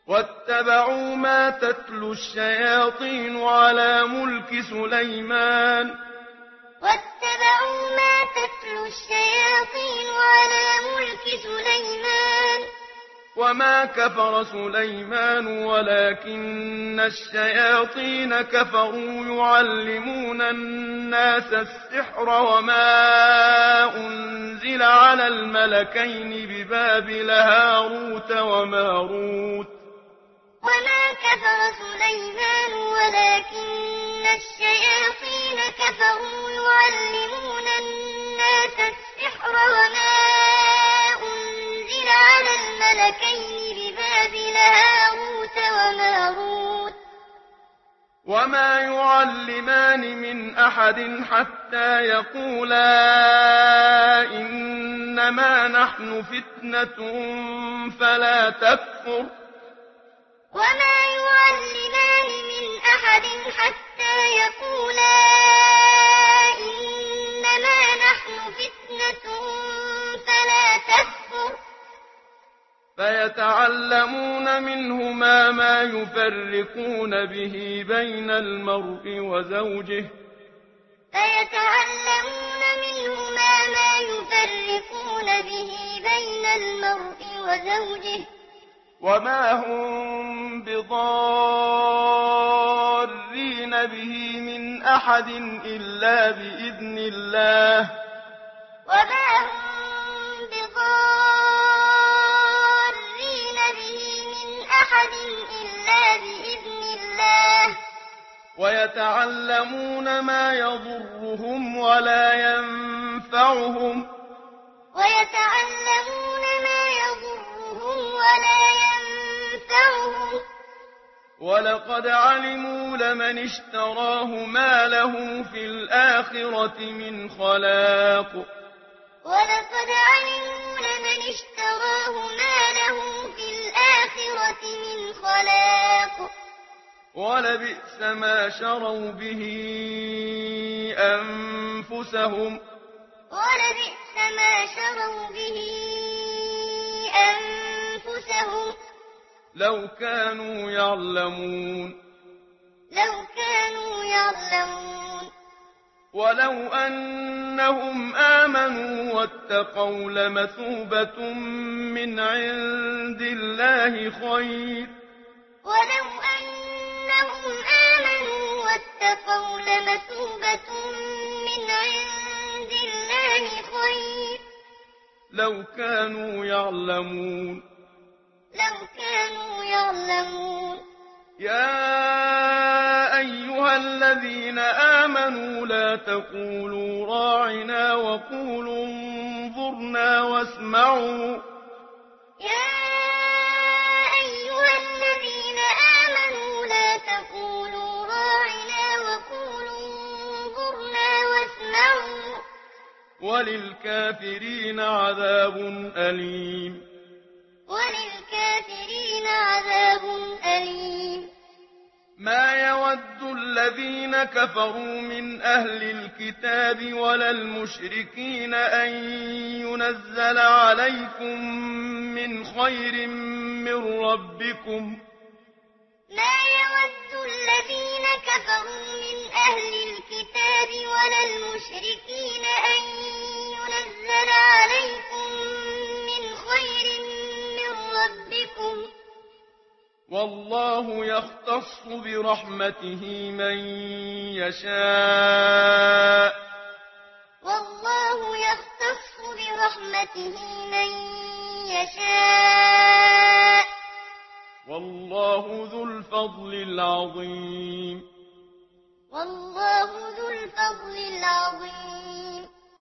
واتبعوا ما تتلو الشياطين على ملك سليمان وما كفر سليمان ولكن الشياطين كفروا يعلمون الناس السحر وما أنزل على الملكين ببابل هاروت وماروت وما يعلمان من أحد حتى يقولا إنما نحن فتنة فلا تكفر فيتعلمون منهما ما يفرقون به بين المرء وزوجه وما هم بضارين به من أحد إلا بإذن الله ويتعلمون ما يضرهم ولا ينفعهم ولقد علموا لمن اشتراه ما له في الآخرة من خلاق ولبئس ما شروا به أنفسهم لو كانوا يعلمون ولو أنهم آمنوا واتقوا لمثوبة من عند الله خير لو كانوا يعلمون يا أيها الذين آمنوا لا تقولوا راعنا وقولوا انظرنا واسمعوا وللكافرين عذاب أليم ما يود الذين كفروا من أهل الكتاب ولا المشركين أن ينزل عليكم من خير من ربكم والله يختص برحمته من يشاء والله ذو الفضل العظيم